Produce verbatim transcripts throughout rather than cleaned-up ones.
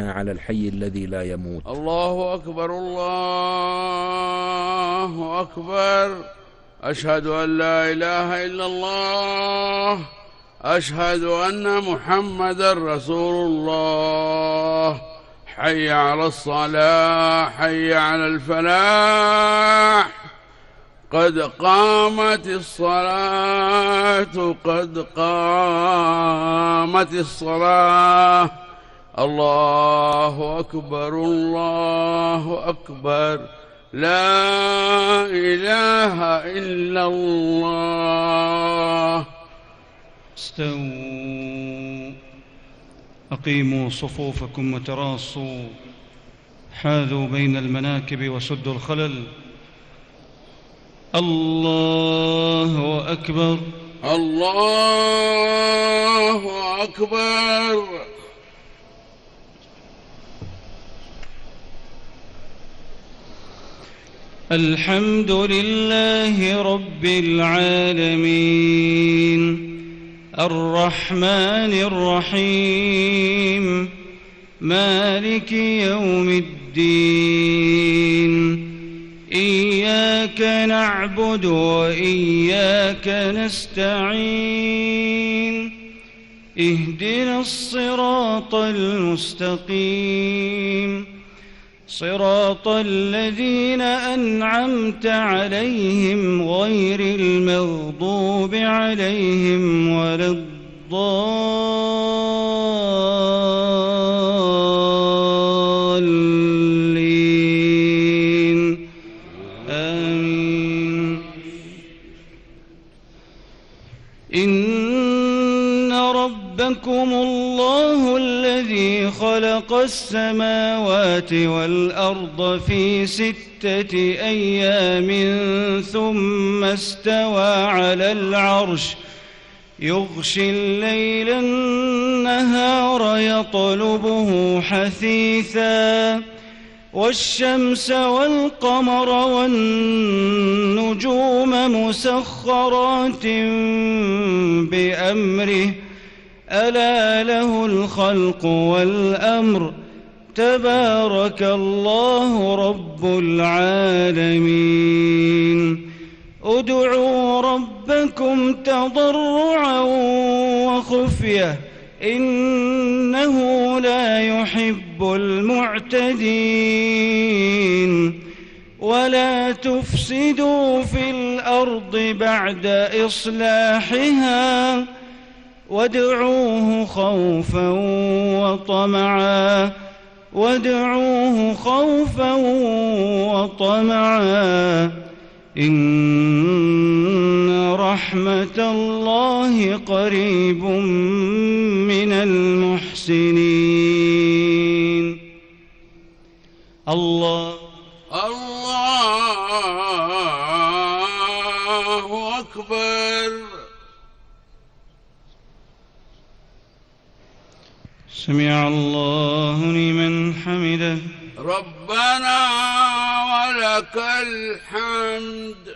وتوفنا على الحي الذي لا يموت. الله أكبر الله أكبر. أشهد أن لا إله إلا الله. أشهد أن محمدا رسول الله. حي على الصلاة، حي على الفلاح، قد قامت الصلاة، قد قامت الصلاة. الله أكبر الله أكبر. لا إله إلا الله. استووا، أقيموا صفوفكم وتراصوا، حاذوا بين المناكب وسدوا الخلل. الله أكبر الله أكبر. الحمد لله رب العالمين، الرحمن الرحيم، مالك يوم الدين. إياك نعبد وإياك نستعين. اهدنا الصراط المستقيم، صراط الذين أنعمت عليهم غير المغضوب عليهم ولا الضالين. آمين. إن ربكم الله الذي خلق السماوات والأرض في ستة أيام ثم استوى على العرش، يغشي الليل النهار يطلبه حثيثا، والشمس والقمر والنجوم مسخرات بأمره، ألا له الخلق والأمر، تبارك الله رب العالمين. ادعوا ربكم تضرعا وخفية، إنه لا يحب المعتدين. ولا تفسدوا في الأرض بعد إصلاحها، وادعوه خوفا وطمعا، وادعوه خوفا وطمعا، إن رحمة الله قريب من المحسنين. الله الله أكبر. سمع الله لمن حمده. ربنا ولك الحمد.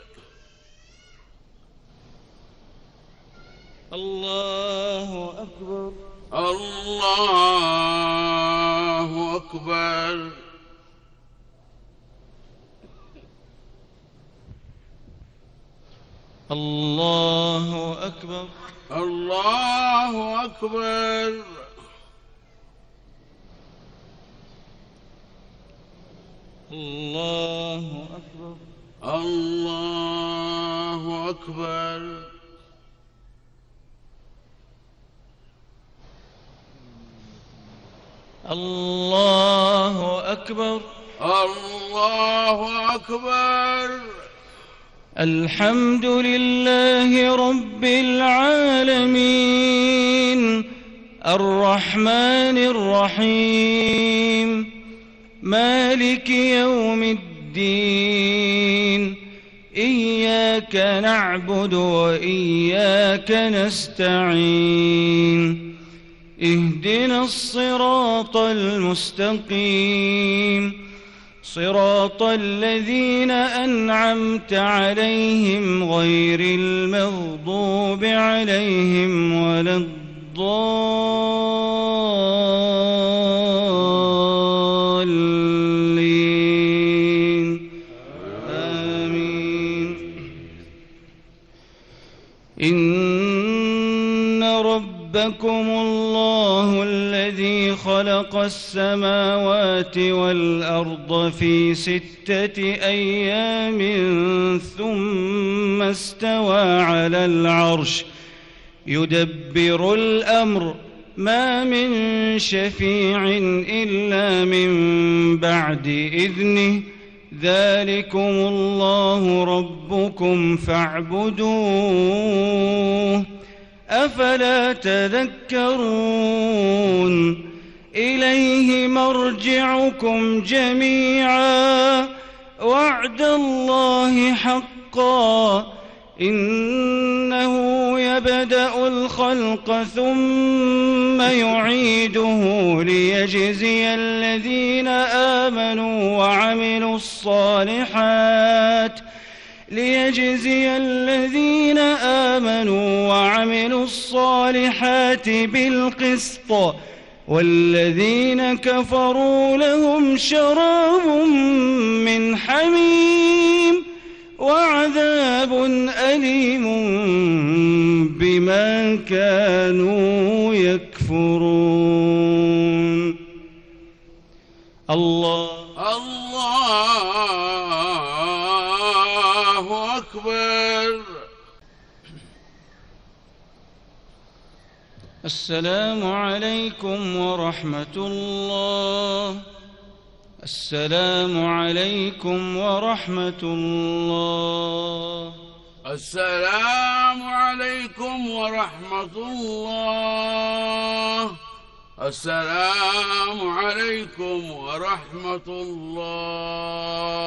الله أكبر الله أكبر. الله أكبر الله أكبر. الله أكبر الله أكبر. الله أكبر الله أكبر. الحمد لله رب العالمين، الرحمن الرحيم، مالك يوم الدين. إياك نعبد وإياك نستعين. اهدنا الصراط المستقيم، صراط الذين أنعمت عليهم غير المغضوب عليهم ولا الضالين. ربكم الله الذي خلق السماوات والأرض في ستة أيام ثم استوى على العرش يدبر الأمر ما من شفيع إلا من بعد إذنه ذلكم الله ربكم فاعبدوه أفلا تذكرون إليه مرجعكم جميعا وعد الله حقا إنه يبدأ الخلق ثم يعيده ليجزي الذين آمنوا وعملوا الصالحات ليجزي الذين آمنوا وعملوا الصالحات بالقسط والذين كفروا لهم شراب من حميم وعذاب أليم بما كانوا يكفرون. الله الله أكبر. السلام عليكم ورحمة الله. السلام عليكم ورحمة الله. السلام عليكم ورحمة الله. السلام عليكم ورحمة الله.